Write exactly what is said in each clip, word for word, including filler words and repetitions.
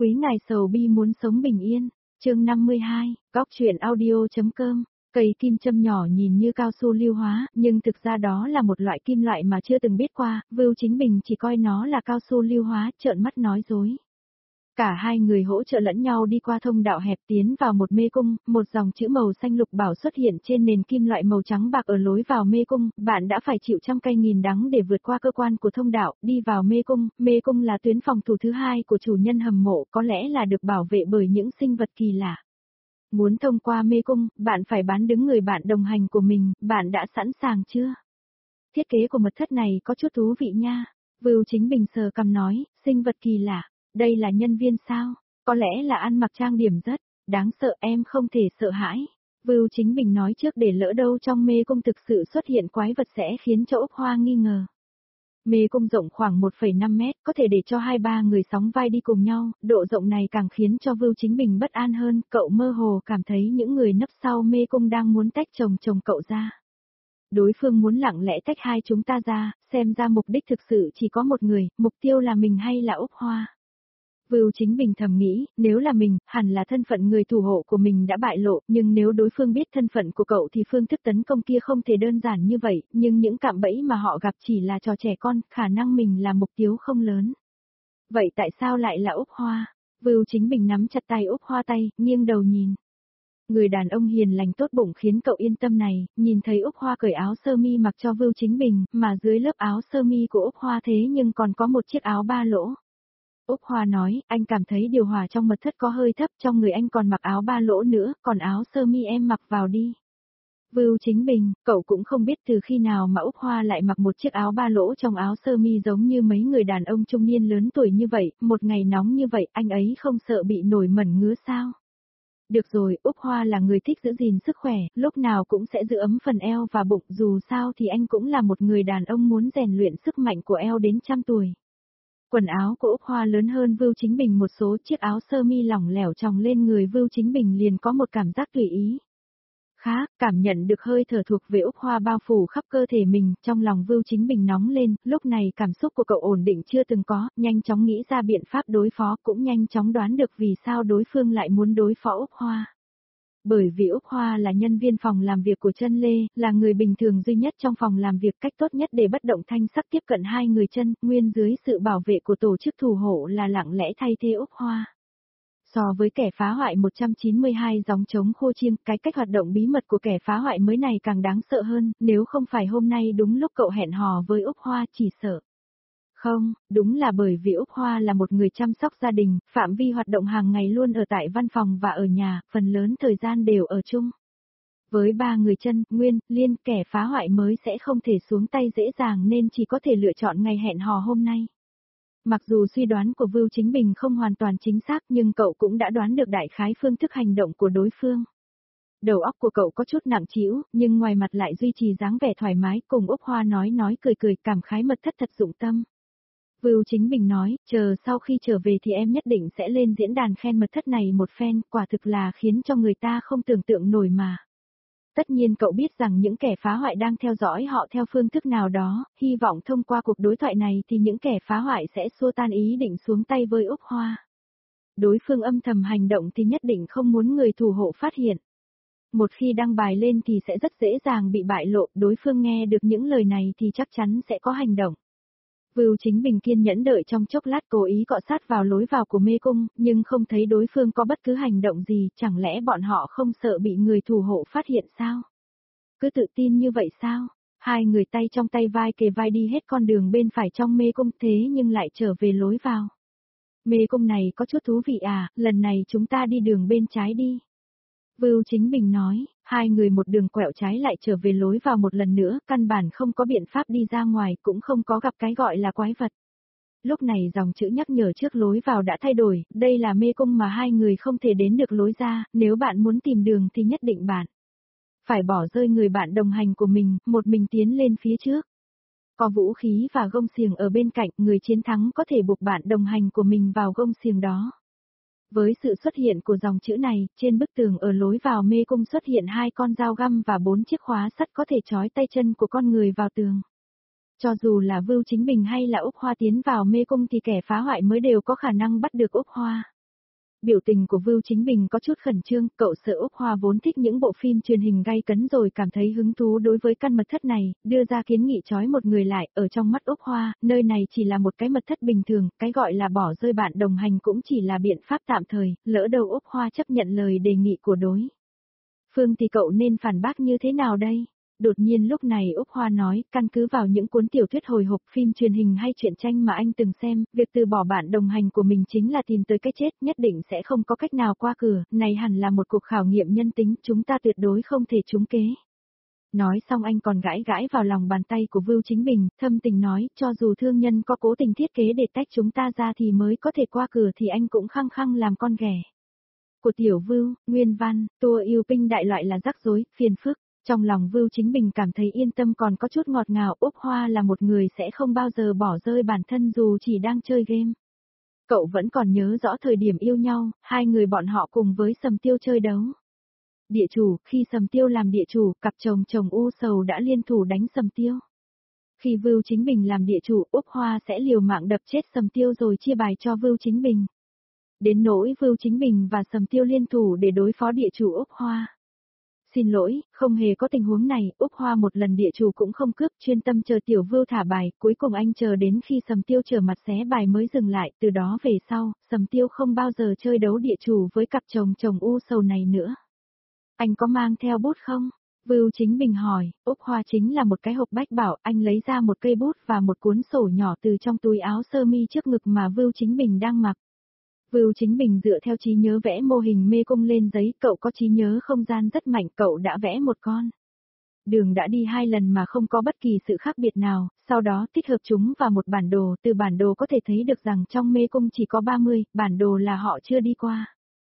Quý ngài sầu bi muốn sống bình yên. Chương năm mươi hai, góc truyện audio.com. Cây kim châm nhỏ nhìn như cao su lưu hóa, nhưng thực ra đó là một loại kim loại mà chưa từng biết qua, Vưu Chính Bình chỉ coi nó là cao su lưu hóa, trợn mắt nói dối. Cả hai người hỗ trợ lẫn nhau đi qua thông đạo hẹp tiến vào một mê cung, một dòng chữ màu xanh lục bảo xuất hiện trên nền kim loại màu trắng bạc ở lối vào mê cung, bạn đã phải chịu trăm cây nghìn đắng để vượt qua cơ quan của thông đạo, đi vào mê cung, mê cung là tuyến phòng thủ thứ hai của chủ nhân hầm mộ, có lẽ là được bảo vệ bởi những sinh vật kỳ lạ. Muốn thông qua mê cung, bạn phải bán đứng người bạn đồng hành của mình, bạn đã sẵn sàng chưa? Thiết kế của mật thất này có chút thú vị nha. Vưu Chính Bình sờ cằm nói, sinh vật kỳ lạ. Đây là nhân viên sao? Có lẽ là ăn mặc trang điểm rất đáng sợ, em không thể sợ hãi. Vưu Chính Bình nói trước để lỡ đâu trong mê cung thực sự xuất hiện quái vật sẽ khiến cho Úc Hoa nghi ngờ. Mê cung rộng khoảng một phẩy năm mét, có thể để cho hai ba người sóng vai đi cùng nhau, độ rộng này càng khiến cho Vưu Chính Bình bất an hơn, cậu mơ hồ cảm thấy những người nấp sau mê cung đang muốn tách chồng chồng cậu ra. Đối phương muốn lặng lẽ tách hai chúng ta ra, xem ra mục đích thực sự chỉ có một người, mục tiêu là mình hay là Úc Hoa. Vưu Chính Bình thầm nghĩ, nếu là mình, hẳn là thân phận người thủ hộ của mình đã bại lộ, nhưng nếu đối phương biết thân phận của cậu thì phương thức tấn công kia không thể đơn giản như vậy, nhưng những cạm bẫy mà họ gặp chỉ là trò trẻ con, khả năng mình là mục tiêu không lớn. Vậy tại sao lại là Úc Hoa? Vưu Chính Bình nắm chặt tay Úc Hoa tay, nghiêng đầu nhìn. Người đàn ông hiền lành tốt bụng khiến cậu yên tâm này, nhìn thấy Úc Hoa cởi áo sơ mi mặc cho Vưu Chính Bình, mà dưới lớp áo sơ mi của Úc Hoa thế nhưng còn có một chiếc áo ba lỗ. Úc Hoa nói, anh cảm thấy điều hòa trong mật thất có hơi thấp, trong người anh còn mặc áo ba lỗ nữa, còn áo sơ mi em mặc vào đi. Vưu Chính Bình, cậu cũng không biết từ khi nào mà Úc Hoa lại mặc một chiếc áo ba lỗ trong áo sơ mi giống như mấy người đàn ông trung niên lớn tuổi như vậy, một ngày nóng như vậy, anh ấy không sợ bị nổi mẩn ngứa sao? Được rồi, Úc Hoa là người thích giữ gìn sức khỏe, lúc nào cũng sẽ giữ ấm phần eo và bụng, dù sao thì anh cũng là một người đàn ông muốn rèn luyện sức mạnh của eo đến trăm tuổi. Quần áo của Úc Hoa lớn hơn Vưu Chính Bình một số, chiếc áo sơ mi lỏng lẻo tròng lên người Vưu Chính Bình liền có một cảm giác tùy ý. Khá, cảm nhận được hơi thở thuộc về Úc Hoa bao phủ khắp cơ thể mình, trong lòng Vưu Chính Bình nóng lên, lúc này cảm xúc của cậu ổn định chưa từng có, nhanh chóng nghĩ ra biện pháp đối phó, cũng nhanh chóng đoán được vì sao đối phương lại muốn đối phó Úc Hoa. Bởi vì Úc Hoa là nhân viên phòng làm việc của Chân Lê, là người bình thường duy nhất trong phòng làm việc, cách tốt nhất để bất động thanh sắc tiếp cận hai người Chân, Nguyên dưới sự bảo vệ của tổ chức thủ hộ là lặng lẽ thay thế Úc Hoa. So với kẻ phá hoại một trăm chín mươi hai dòng chống khô chiêng, cái cách hoạt động bí mật của kẻ phá hoại mới này càng đáng sợ hơn, nếu không phải hôm nay đúng lúc cậu hẹn hò với Úc Hoa chỉ sợ. Không, đúng là bởi vì Úc Hoa là một người chăm sóc gia đình, phạm vi hoạt động hàng ngày luôn ở tại văn phòng và ở nhà, phần lớn thời gian đều ở chung. Với ba người Chân, Nguyên, Liên, kẻ phá hoại mới sẽ không thể xuống tay dễ dàng nên chỉ có thể lựa chọn ngày hẹn hò hôm nay. Mặc dù suy đoán của Vưu Chính Bình không hoàn toàn chính xác nhưng cậu cũng đã đoán được đại khái phương thức hành động của đối phương. Đầu óc của cậu có chút nặng trĩu, nhưng ngoài mặt lại duy trì dáng vẻ thoải mái, cùng Úc Hoa nói nói cười cười, cảm khái mật thất thật dụng tâm. Vưu Chính Bình nói, chờ sau khi trở về thì em nhất định sẽ lên diễn đàn khen mật thất này một phen, quả thực là khiến cho người ta không tưởng tượng nổi mà. Tất nhiên cậu biết rằng những kẻ phá hoại đang theo dõi họ theo phương thức nào đó, hy vọng thông qua cuộc đối thoại này thì những kẻ phá hoại sẽ xua tan ý định xuống tay với Úc Hoa. Đối phương âm thầm hành động thì nhất định không muốn người thủ hộ phát hiện. Một khi đăng bài lên thì sẽ rất dễ dàng bị bại lộ, đối phương nghe được những lời này thì chắc chắn sẽ có hành động. Vưu Chính Bình kiên nhẫn đợi trong chốc lát, cố ý cọ sát vào lối vào của mê cung, nhưng không thấy đối phương có bất cứ hành động gì, chẳng lẽ bọn họ không sợ bị người thủ hộ phát hiện sao? Cứ tự tin như vậy sao? Hai người tay trong tay vai kề vai đi hết con đường bên phải trong mê cung thế nhưng lại trở về lối vào. Mê cung này có chút thú vị à, lần này chúng ta đi đường bên trái đi. Vưu Chính Bình nói, hai người một đường quẹo trái lại trở về lối vào một lần nữa, căn bản không có biện pháp đi ra ngoài, cũng không có gặp cái gọi là quái vật. Lúc này dòng chữ nhắc nhở trước lối vào đã thay đổi, đây là mê cung mà hai người không thể đến được lối ra, nếu bạn muốn tìm đường thì nhất định bạn phải bỏ rơi người bạn đồng hành của mình, một mình tiến lên phía trước. Có vũ khí và gông xiềng ở bên cạnh, người chiến thắng có thể buộc bạn đồng hành của mình vào gông xiềng đó. Với sự xuất hiện của dòng chữ này, trên bức tường ở lối vào mê cung xuất hiện hai con dao găm và bốn chiếc khóa sắt có thể trói tay chân của con người vào tường. Cho dù là Vưu Chính Bình hay là Úc Hoa tiến vào mê cung thì kẻ phá hoại mới đều có khả năng bắt được Úc Hoa. Biểu tình của Vưu Chính Bình có chút khẩn trương, cậu sợ Úc Hoa vốn thích những bộ phim truyền hình gay cấn rồi cảm thấy hứng thú đối với căn mật thất này, đưa ra kiến nghị trói một người lại, ở trong mắt Úc Hoa, nơi này chỉ là một cái mật thất bình thường, cái gọi là bỏ rơi bạn đồng hành cũng chỉ là biện pháp tạm thời, lỡ đâu Úc Hoa chấp nhận lời đề nghị của đối phương thì cậu nên phản bác như thế nào đây? Đột nhiên lúc này Úc Hoa nói, căn cứ vào những cuốn tiểu thuyết hồi hộp, phim truyền hình hay truyện tranh mà anh từng xem, việc từ bỏ bạn đồng hành của mình chính là tìm tới cái chết, nhất định sẽ không có cách nào qua cửa, này hẳn là một cuộc khảo nghiệm nhân tính, chúng ta tuyệt đối không thể trúng kế. Nói xong anh còn gãi gãi vào lòng bàn tay của Vưu Chính Bình, thâm tình nói, cho dù thương nhân có cố tình thiết kế để tách chúng ta ra thì mới có thể qua cửa thì anh cũng khăng khăng làm con ghẻ. Của Tiểu Vưu, nguyên văn, tua yêu tinh đại loại là rắc rối, phiền phức. Trong lòng Vưu Chính Bình cảm thấy yên tâm còn có chút ngọt ngào, Úc Hoa là một người sẽ không bao giờ bỏ rơi bản thân dù chỉ đang chơi game. Cậu vẫn còn nhớ rõ thời điểm yêu nhau, hai người bọn họ cùng với Sầm Tiêu chơi đấu. Địa chủ, khi Sầm Tiêu làm địa chủ, cặp chồng chồng U Sầu đã liên thủ đánh Sầm Tiêu. Khi Vưu Chính Bình làm địa chủ, Úc Hoa sẽ liều mạng đập chết Sầm Tiêu rồi chia bài cho Vưu Chính Bình. Đến nỗi Vưu Chính Bình và Sầm Tiêu liên thủ để đối phó địa chủ Úc Hoa. Xin lỗi, không hề có tình huống này, Úc Hoa một lần địa chủ cũng không cướp, chuyên tâm chờ Tiểu Vưu thả bài, cuối cùng anh chờ đến khi Sầm Tiêu trở mặt xé bài mới dừng lại, từ đó về sau, Sầm Tiêu không bao giờ chơi đấu địa chủ với cặp chồng chồng U Sầu này nữa. Anh có mang theo bút không? Vưu Chính Bình hỏi, Úc Hoa chính là một cái hộp bách bảo, anh lấy ra một cây bút và một cuốn sổ nhỏ từ trong túi áo sơ mi trước ngực mà Vưu Chính Bình đang mặc. Vưu Chính Bình dựa theo trí nhớ vẽ mô hình mê cung lên giấy, cậu có trí nhớ không gian rất mạnh, cậu đã vẽ một con đường đã đi hai lần mà không có bất kỳ sự khác biệt nào, sau đó tích hợp chúng vào một bản đồ, từ bản đồ có thể thấy được rằng trong mê cung chỉ có ba mươi, bản đồ là họ chưa đi qua.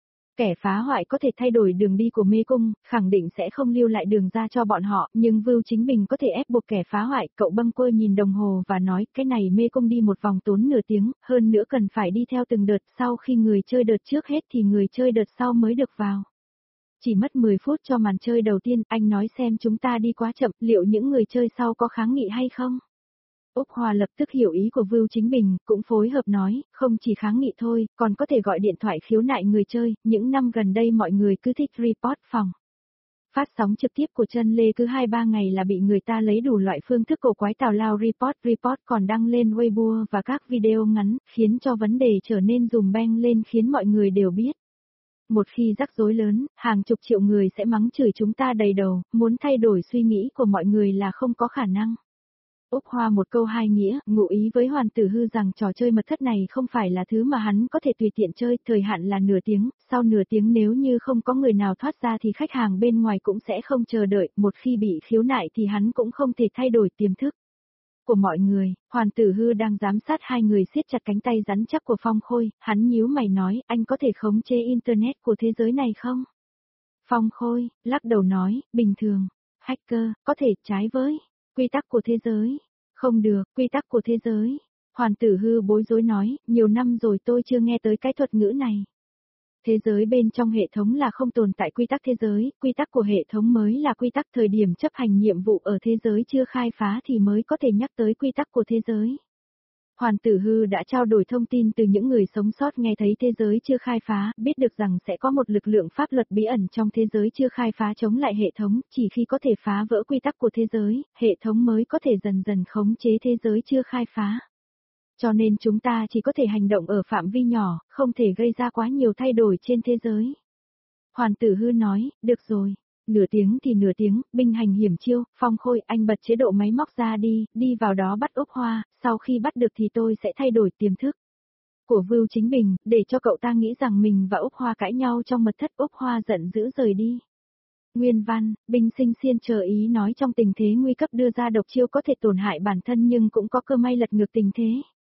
Kẻ phá hoại có thể thay đổi đường đi của mê cung, khẳng định sẽ không lưu lại đường ra cho bọn họ, nhưng Vưu Chính Bình có thể ép buộc kẻ phá hoại, cậu bâng quơ nhìn đồng hồ và nói, cái này mê cung đi một vòng tốn nửa tiếng, hơn nữa cần phải đi theo từng đợt, sau khi người chơi đợt trước hết thì người chơi đợt sau mới được vào. Chỉ mất mười phút cho màn chơi đầu tiên, anh nói xem chúng ta đi quá chậm, liệu những người chơi sau có kháng nghị hay không? Úc Hoa lập tức hiểu ý của Vưu Chính Bình, cũng phối hợp nói, không chỉ kháng nghị thôi, còn có thể gọi điện thoại khiếu nại người chơi, những năm gần đây mọi người cứ thích report phòng. Phát sóng trực tiếp của Chân Lê cứ hai ba ngày là bị người ta lấy đủ loại phương thức cổ quái tào lao report report còn đăng lên Weibo và các video ngắn, khiến cho vấn đề trở nên dùm beng lên khiến mọi người đều biết. Một khi rắc rối lớn, hàng chục triệu người sẽ mắng chửi chúng ta đầy đầu, muốn thay đổi suy nghĩ của mọi người là không có khả năng. Úc Hoa một câu hai nghĩa, ngụ ý với Hoàn Tử Hư rằng trò chơi mật thất này không phải là thứ mà hắn có thể tùy tiện chơi, thời hạn là nửa tiếng, sau nửa tiếng nếu như không có người nào thoát ra thì khách hàng bên ngoài cũng sẽ không chờ đợi, một khi bị khiếu nại thì hắn cũng không thể thay đổi tiềm thức của mọi người. Hoàn Tử Hư đang giám sát hai người siết chặt cánh tay rắn chắc của Phong Khôi, hắn nhíu mày nói, anh có thể khống chế internet của thế giới này không? Phong Khôi, lắc đầu nói, bình thường, hacker, có thể trái với quy tắc của thế giới. Không được, quy tắc của thế giới. Hoàn Tử Hư bối rối nói, nhiều năm rồi tôi chưa nghe tới cái thuật ngữ này. Thế giới bên trong hệ thống là không tồn tại quy tắc thế giới, quy tắc của hệ thống mới là quy tắc thời điểm chấp hành nhiệm vụ ở thế giới chưa khai phá thì mới có thể nhắc tới quy tắc của thế giới. Hoàn Tử Hư đã trao đổi thông tin từ những người sống sót nghe thấy thế giới chưa khai phá, biết được rằng sẽ có một lực lượng pháp luật bí ẩn trong thế giới chưa khai phá chống lại hệ thống, chỉ khi có thể phá vỡ quy tắc của thế giới, hệ thống mới có thể dần dần khống chế thế giới chưa khai phá. Cho nên chúng ta chỉ có thể hành động ở phạm vi nhỏ, không thể gây ra quá nhiều thay đổi trên thế giới. Hoàn Tử Hư nói, được rồi. Nửa tiếng thì nửa tiếng, binh hành hiểm chiêu, Phong Khôi, anh bật chế độ máy móc ra đi, đi vào đó bắt Úc Hoa, sau khi bắt được thì tôi sẽ thay đổi tiềm thức của Vưu Chính Bình, để cho cậu ta nghĩ rằng mình và Úc Hoa cãi nhau trong mật thất. Úc Hoa giận dữ rời đi. Nguyên văn, binh sinh xiên chờ ý nói trong tình thế nguy cấp đưa ra độc chiêu có thể tổn hại bản thân nhưng cũng có cơ may lật ngược tình thế.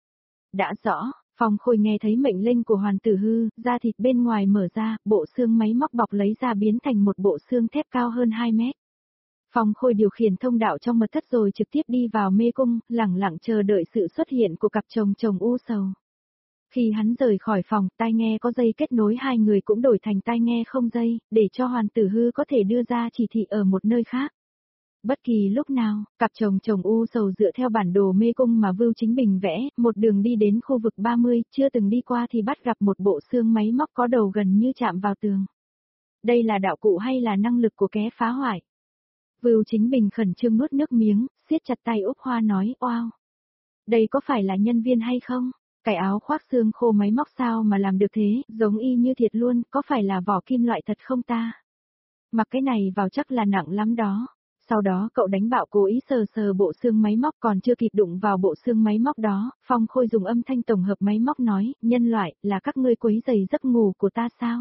Đã rõ. Phong Khôi nghe thấy mệnh lệnh của Hoàn Tử Hư, da thịt bên ngoài mở ra, bộ xương máy móc bọc lấy ra biến thành một bộ xương thép cao hơn hai mét. Phong Khôi điều khiển thông đạo trong mật thất rồi trực tiếp đi vào mê cung, lẳng lặng chờ đợi sự xuất hiện của cặp chồng chồng U Sầu. Khi hắn rời khỏi phòng, tai nghe có dây kết nối hai người cũng đổi thành tai nghe không dây, để cho Hoàn Tử Hư có thể đưa ra chỉ thị ở một nơi khác. Bất kỳ lúc nào, cặp chồng chồng u sầu dựa theo bản đồ mê cung mà Vưu Chính Bình vẽ, một đường đi đến khu vực ba mươi, chưa từng đi qua thì bắt gặp một bộ xương máy móc có đầu gần như chạm vào tường. Đây là đạo cụ hay là năng lực của kẻ phá hoại? Vưu Chính Bình khẩn trương nuốt nước miếng, siết chặt tay Úc Hoa nói, oao. Đây có phải là nhân viên hay không? Cái áo khoác xương khô máy móc sao mà làm được thế, giống y như thiệt luôn, có phải là vỏ kim loại thật không ta? Mặc cái này vào chắc là nặng lắm đó. Sau đó cậu đánh bạo cố ý sờ sờ bộ xương máy móc còn chưa kịp đụng vào bộ xương máy móc đó, Phong Khôi dùng âm thanh tổng hợp máy móc nói, nhân loại, là các ngươi quấy rầy giấc ngủ của ta sao?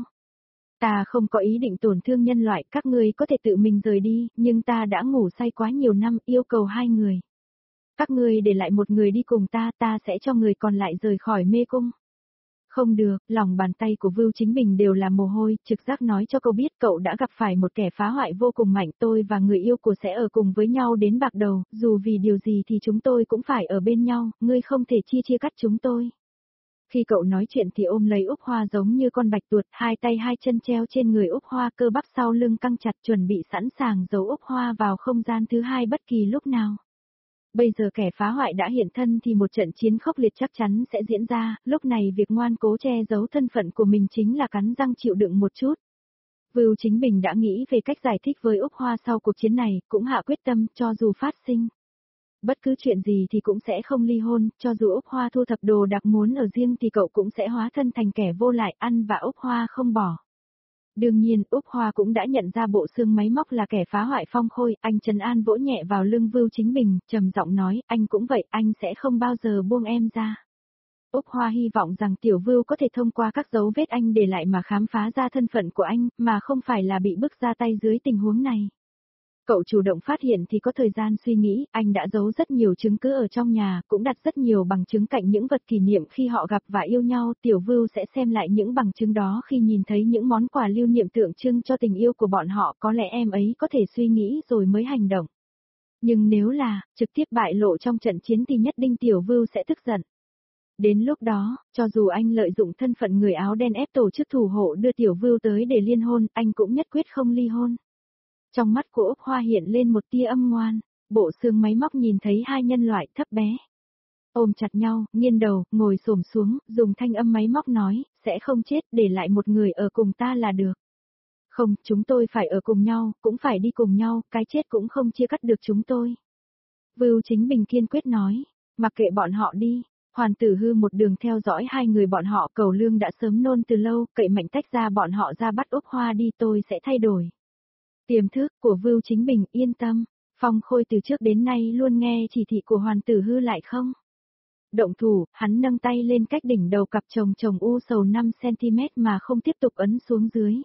Ta không có ý định tổn thương nhân loại, các ngươi có thể tự mình rời đi, nhưng ta đã ngủ say quá nhiều năm, yêu cầu hai người. Các ngươi để lại một người đi cùng ta, ta sẽ cho người còn lại rời khỏi mê cung. Không được, lòng bàn tay của Vưu Chính Bình đều là mồ hôi, trực giác nói cho cậu biết cậu đã gặp phải một kẻ phá hoại vô cùng mạnh, tôi và người yêu của sẽ ở cùng với nhau đến bạc đầu, dù vì điều gì thì chúng tôi cũng phải ở bên nhau, ngươi không thể chia chia cắt chúng tôi. Khi cậu nói chuyện thì ôm lấy Úc Hoa giống như con bạch tuột, hai tay hai chân treo trên người Úc Hoa, cơ bắp sau lưng căng chặt chuẩn bị sẵn sàng giấu Úc Hoa vào không gian thứ hai bất kỳ lúc nào. Bây giờ kẻ phá hoại đã hiện thân thì một trận chiến khốc liệt chắc chắn sẽ diễn ra, lúc này việc ngoan cố che giấu thân phận của mình chính là cắn răng chịu đựng một chút. Vưu Chính Bình đã nghĩ về cách giải thích với Úc Hoa sau cuộc chiến này, cũng hạ quyết tâm cho dù phát sinh. Bất cứ chuyện gì thì cũng sẽ không ly hôn, cho dù Úc Hoa thu thập đồ đặc muốn ở riêng thì cậu cũng sẽ hóa thân thành kẻ vô lại, ăn và Úc Hoa không bỏ. Đương nhiên, Úc Hoa cũng đã nhận ra bộ xương máy móc là kẻ phá hoại Phong Khôi, anh trấn an vỗ nhẹ vào lưng Vưu Chính Bình, trầm giọng nói, anh cũng vậy, anh sẽ không bao giờ buông em ra. Úc Hoa hy vọng rằng Tiểu Vưu có thể thông qua các dấu vết anh để lại mà khám phá ra thân phận của anh, mà không phải là bị bức ra tay dưới tình huống này. Cậu chủ động phát hiện thì có thời gian suy nghĩ, anh đã giấu rất nhiều chứng cứ ở trong nhà, cũng đặt rất nhiều bằng chứng cạnh những vật kỷ niệm khi họ gặp và yêu nhau, Tiểu Vưu sẽ xem lại những bằng chứng đó khi nhìn thấy những món quà lưu niệm tượng trưng cho tình yêu của bọn họ, có lẽ em ấy có thể suy nghĩ rồi mới hành động. Nhưng nếu là, trực tiếp bại lộ trong trận chiến thì nhất định Tiểu Vưu sẽ tức giận. Đến lúc đó, cho dù anh lợi dụng thân phận người áo đen ép tổ chức thủ hộ đưa Tiểu Vưu tới để liên hôn, anh cũng nhất quyết không ly hôn. Trong mắt của Úc Hoa hiện lên một tia âm ngoan, bộ xương máy móc nhìn thấy hai nhân loại thấp bé. Ôm chặt nhau, nghiêng đầu, ngồi xổm xuống, dùng thanh âm máy móc nói, sẽ không chết, để lại một người ở cùng ta là được. Không, chúng tôi phải ở cùng nhau, cũng phải đi cùng nhau, cái chết cũng không chia cắt được chúng tôi. Vưu Chính Bình kiên quyết nói, mặc kệ bọn họ đi. Hoàn Tử Hư một đường theo dõi hai người bọn họ, Cầu Lương đã sớm nôn từ lâu, cậy mạnh tách ra bọn họ ra bắt Úc Hoa đi, tôi sẽ thay đổi. Tiềm thức của Vưu Chính Bình, yên tâm, Phong Khôi từ trước đến nay luôn nghe chỉ thị của Hoàn Tử Hư lại không. Động thủ, hắn nâng tay lên cách đỉnh đầu cặp chồng chồng u sầu năm xăng-ti-mét mà không tiếp tục ấn xuống dưới.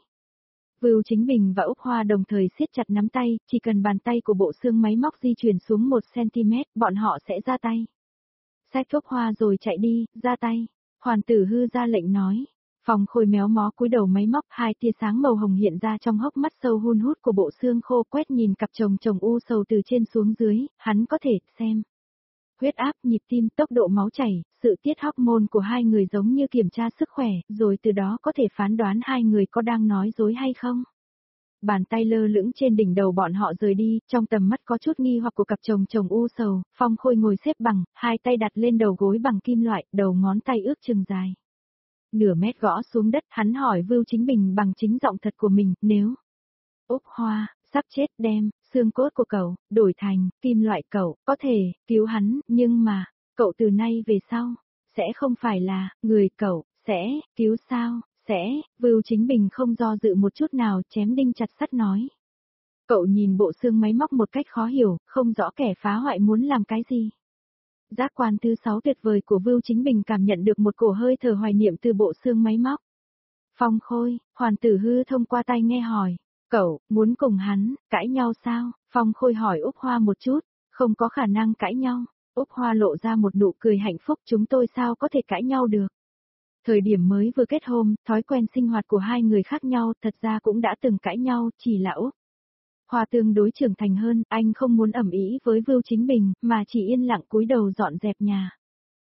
Vưu Chính Bình và Úc Hoa đồng thời siết chặt nắm tay, chỉ cần bàn tay của bộ xương máy móc di chuyển xuống một xăng-ti-mét, bọn họ sẽ ra tay. Xách Úc Hoa rồi chạy đi, ra tay. Hoàn Tử Hư ra lệnh nói. Phong Khôi méo mó cúi đầu máy móc, hai tia sáng màu hồng hiện ra trong hốc mắt sâu hun hút của bộ xương khô, quét nhìn cặp chồng chồng u sầu từ trên xuống dưới, hắn có thể xem. Huyết áp, nhịp tim, tốc độ máu chảy, sự tiết hormone của hai người giống như kiểm tra sức khỏe, rồi từ đó có thể phán đoán hai người có đang nói dối hay không. Bàn tay lơ lửng trên đỉnh đầu bọn họ rời đi, trong tầm mắt có chút nghi hoặc của cặp chồng chồng u sầu, Phong Khôi ngồi xếp bằng, hai tay đặt lên đầu gối bằng kim loại, đầu ngón tay ước chừng dài. Nửa mét gõ xuống đất, hắn hỏi Vưu Chính Bình bằng chính giọng thật của mình, nếu Úc Hoa sắp chết đem xương cốt của cậu đổi thành kim loại, cậu có thể cứu hắn, nhưng mà cậu từ nay về sau sẽ không phải là người cậu sẽ cứu sao? Sẽ, Vưu Chính Bình không do dự một chút nào, chém đinh chặt sắt nói. Cậu nhìn bộ xương máy móc một cách khó hiểu, không rõ kẻ phá hoại muốn làm cái gì. Giác quan thứ sáu tuyệt vời của Vưu Chính Bình cảm nhận được một cổ hơi thở hoài niệm từ bộ xương máy móc. Phong Khôi, Hoàn Tử Hư thông qua tai nghe hỏi, cậu, muốn cùng hắn, cãi nhau sao? Phong Khôi hỏi Úc Hoa một chút, không có khả năng cãi nhau. Úc Hoa lộ ra một nụ cười hạnh phúc, chúng tôi sao có thể cãi nhau được. Thời điểm mới vừa kết hôn, thói quen sinh hoạt của hai người khác nhau, thật ra cũng đã từng cãi nhau, chỉ là Úc Hoa tương đối trưởng thành hơn, anh không muốn ầm ĩ với Vưu Chính Bình, mà chỉ yên lặng cúi đầu dọn dẹp nhà.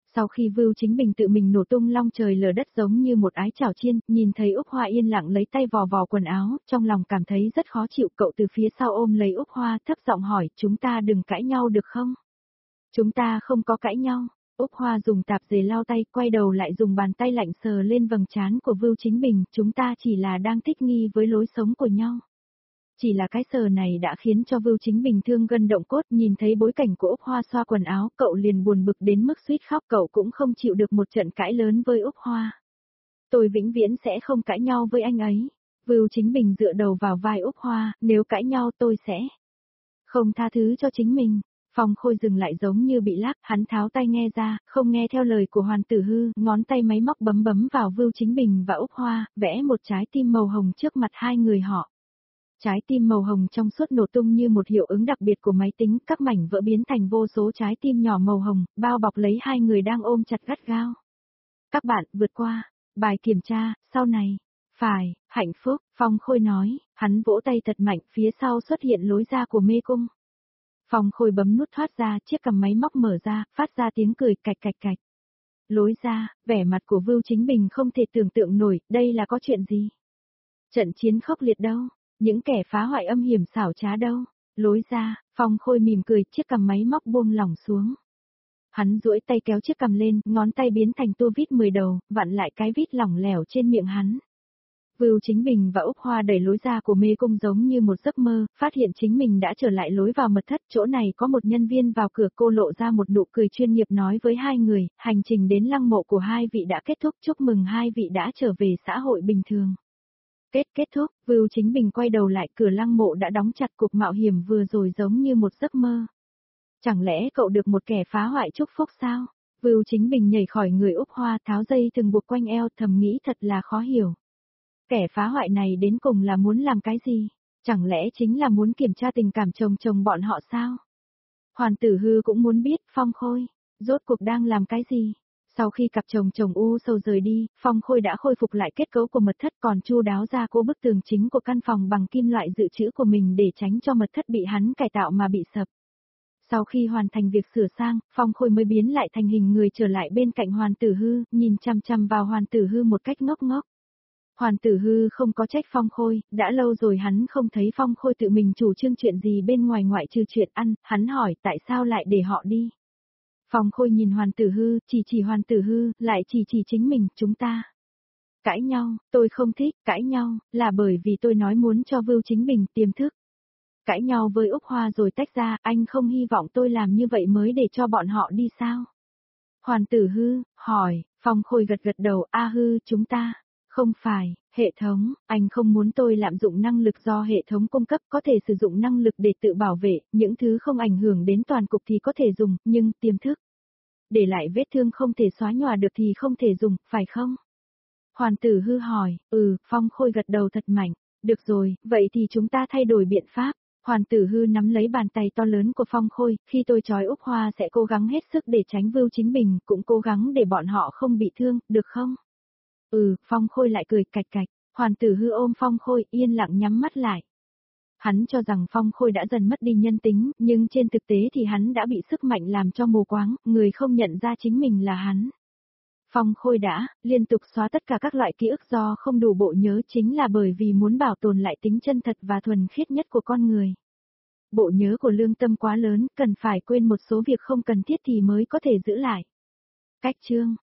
Sau khi Vưu Chính Bình tự mình nổ tung long trời lở đất giống như một ái chảo chiên, nhìn thấy Úc Hoa yên lặng lấy tay vò vò quần áo, trong lòng cảm thấy rất khó chịu, cậu từ phía sau ôm lấy Úc Hoa thấp giọng hỏi, chúng ta đừng cãi nhau được không? Chúng ta không có cãi nhau. Úc Hoa dùng tạp dề lau tay, quay đầu lại dùng bàn tay lạnh sờ lên vầng trán của Vưu Chính Bình, chúng ta chỉ là đang thích nghi với lối sống của nhau. Chỉ là cái sờ này đã khiến cho Vưu Chính Bình thương gân động cốt, nhìn thấy bối cảnh của Úc Hoa xoa quần áo, cậu liền buồn bực đến mức suýt khóc, cậu cũng không chịu được một trận cãi lớn với Úc Hoa. Tôi vĩnh viễn sẽ không cãi nhau với anh ấy. Vưu Chính Bình dựa đầu vào vai Úc Hoa, nếu cãi nhau tôi sẽ không tha thứ cho chính mình. Phong Khôi dừng lại giống như bị lắc, hắn tháo tai nghe ra, không nghe theo lời của Hoàn Tử Hư, ngón tay máy móc bấm bấm vào Vưu Chính Bình và Úc Hoa, vẽ một trái tim màu hồng trước mặt hai người họ. Trái tim màu hồng trong suốt nổ tung như một hiệu ứng đặc biệt của máy tính, các mảnh vỡ biến thành vô số trái tim nhỏ màu hồng, bao bọc lấy hai người đang ôm chặt gắt gao. Các bạn, vượt qua, bài kiểm tra, sau này, phải, hạnh phúc, Phong Khôi nói, hắn vỗ tay thật mạnh, phía sau xuất hiện lối ra của mê cung. Phong Khôi bấm nút thoát ra, chiếc cầm máy móc mở ra, phát ra tiếng cười cạch cạch cạch. Lối ra, vẻ mặt của Vưu Chính Bình không thể tưởng tượng nổi, đây là có chuyện gì? Trận chiến khốc liệt đâu? Những kẻ phá hoại âm hiểm xảo trá đâu? Lối ra, Phong Khôi mỉm cười, chiếc cầm máy móc buông lỏng xuống. Hắn duỗi tay kéo chiếc cầm lên, ngón tay biến thành tua vít mười đầu, vặn lại cái vít lỏng lẻo trên miệng hắn. Vưu Chính Bình và Úc Hoa đẩy lối ra của mê cung giống như một giấc mơ, phát hiện chính mình đã trở lại lối vào mật thất, chỗ này có một nhân viên vào cửa, cô lộ ra một nụ cười chuyên nghiệp nói với hai người, hành trình đến lăng mộ của hai vị đã kết thúc, chúc mừng hai vị đã trở về xã hội bình thường. Kết kết thúc, Vưu Chính Bình quay đầu lại, cửa lăng mộ đã đóng chặt, cuộc mạo hiểm vừa rồi giống như một giấc mơ. Chẳng lẽ cậu được một kẻ phá hoại chúc phúc sao? Vưu Chính Bình nhảy khỏi người Úc Hoa, tháo dây từng buộc quanh eo, thầm nghĩ thật là khó hiểu. Kẻ phá hoại này đến cùng là muốn làm cái gì? Chẳng lẽ chính là muốn kiểm tra tình cảm chồng chồng bọn họ sao? Hoàn Tử Hư cũng muốn biết, Phong Khôi, rốt cuộc đang làm cái gì? Sau khi cặp chồng chồng u sầu rời đi, Phong Khôi đã khôi phục lại kết cấu của mật thất, còn chu đáo ra cố bức tường chính của căn phòng bằng kim loại dự trữ của mình để tránh cho mật thất bị hắn cải tạo mà bị sập. Sau khi hoàn thành việc sửa sang, Phong Khôi mới biến lại thành hình người trở lại bên cạnh Hoàn Tử Hư, nhìn chăm chăm vào Hoàn Tử Hư một cách ngốc ngốc. Hoàn Tử Hư không có trách Phong Khôi, đã lâu rồi hắn không thấy Phong Khôi tự mình chủ trương chuyện gì bên ngoài ngoại trừ chuyện ăn, hắn hỏi tại sao lại để họ đi. Phong Khôi nhìn Hoàn Tử Hư, chỉ chỉ Hoàn Tử Hư, lại chỉ chỉ chính mình, chúng ta. Cãi nhau, tôi không thích, cãi nhau, là bởi vì tôi nói muốn cho Vưu Chính Bình tiềm thức. Cãi nhau với Úc Hoa rồi tách ra, anh không hy vọng tôi làm như vậy mới để cho bọn họ đi sao? Hoàn Tử Hư, hỏi, Phong Khôi gật gật đầu, a Hư, chúng ta. Không phải, hệ thống, anh không muốn tôi lạm dụng năng lực do hệ thống cung cấp, có thể sử dụng năng lực để tự bảo vệ, những thứ không ảnh hưởng đến toàn cục thì có thể dùng, nhưng tiềm thức. Để lại vết thương không thể xóa nhòa được thì không thể dùng, phải không? Hoàn Tử Hư hỏi, ừ, Phong Khôi gật đầu thật mạnh, được rồi, vậy thì chúng ta thay đổi biện pháp. Hoàn Tử Hư nắm lấy bàn tay to lớn của Phong Khôi, khi tôi trói Úc Hoa sẽ cố gắng hết sức để tránh Vưu Chính Bình, cũng cố gắng để bọn họ không bị thương, được không? Ừ, Phong Khôi lại cười cạch cạch, Hoàn Tử Hư ôm Phong Khôi yên lặng nhắm mắt lại. Hắn cho rằng Phong Khôi đã dần mất đi nhân tính, nhưng trên thực tế thì hắn đã bị sức mạnh làm cho mù quáng, người không nhận ra chính mình là hắn. Phong Khôi đã liên tục xóa tất cả các loại ký ức do không đủ bộ nhớ, chính là bởi vì muốn bảo tồn lại tính chân thật và thuần khiết nhất của con người. Bộ nhớ của lương tâm quá lớn, cần phải quên một số việc không cần thiết thì mới có thể giữ lại. Cách chương